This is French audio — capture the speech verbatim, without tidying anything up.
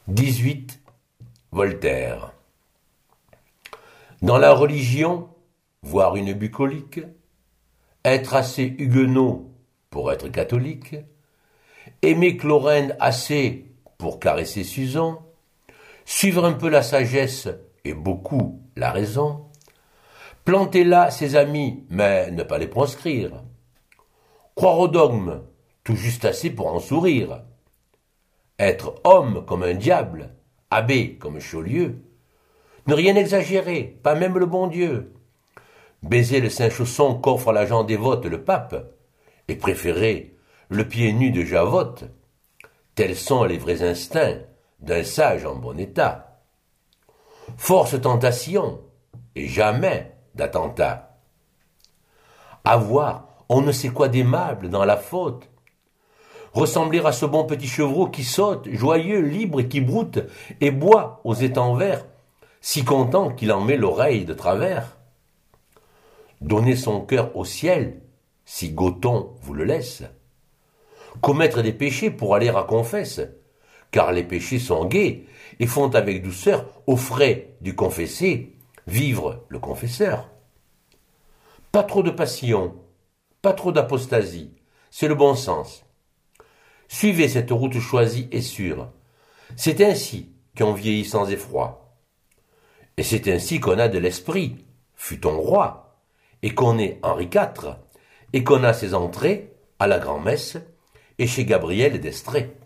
dix-huit. Voltaire. Dans la religion, voire une bucolique, être assez huguenot pour être catholique, aimer Clorène assez pour caresser Suzon, suivre un peu la sagesse et beaucoup la raison, planter là ses amis mais ne pas les proscrire, croire au dogme tout juste assez pour en sourire, être homme comme un diable, abbé comme Chaulieu, ne rien exagérer, pas même le bon Dieu, baiser le saint chausson qu'offre à la gent dévote le pape, et préférer le pied nu de Javotte, tels sont les vrais instincts d'un sage en bon état. Force tentation, et jamais d'attentat. Avoir on ne sait quoi d'aimable dans la faute, ressembler à ce bon petit chevreau qui saute, joyeux, libre et qui broute, et boit aux étangs verts, si content qu'il en met l'oreille de travers. Donner son cœur au ciel, si Goton vous le laisse. Commettre des péchés pour aller à confesse, car les péchés sont gais et font avec douceur, aux frais du confessé, vivre le confesseur. Pas trop de passion, pas trop d'apostasie, c'est le bon sens. Suivez cette route choisie et sûre. C'est ainsi qu'on vieillit sans effroi. Et c'est ainsi qu'on a de l'esprit, fut-on roi, et qu'on est Henri quatre, et qu'on a ses entrées à la grand-messe et chez Gabriel d'Estrée.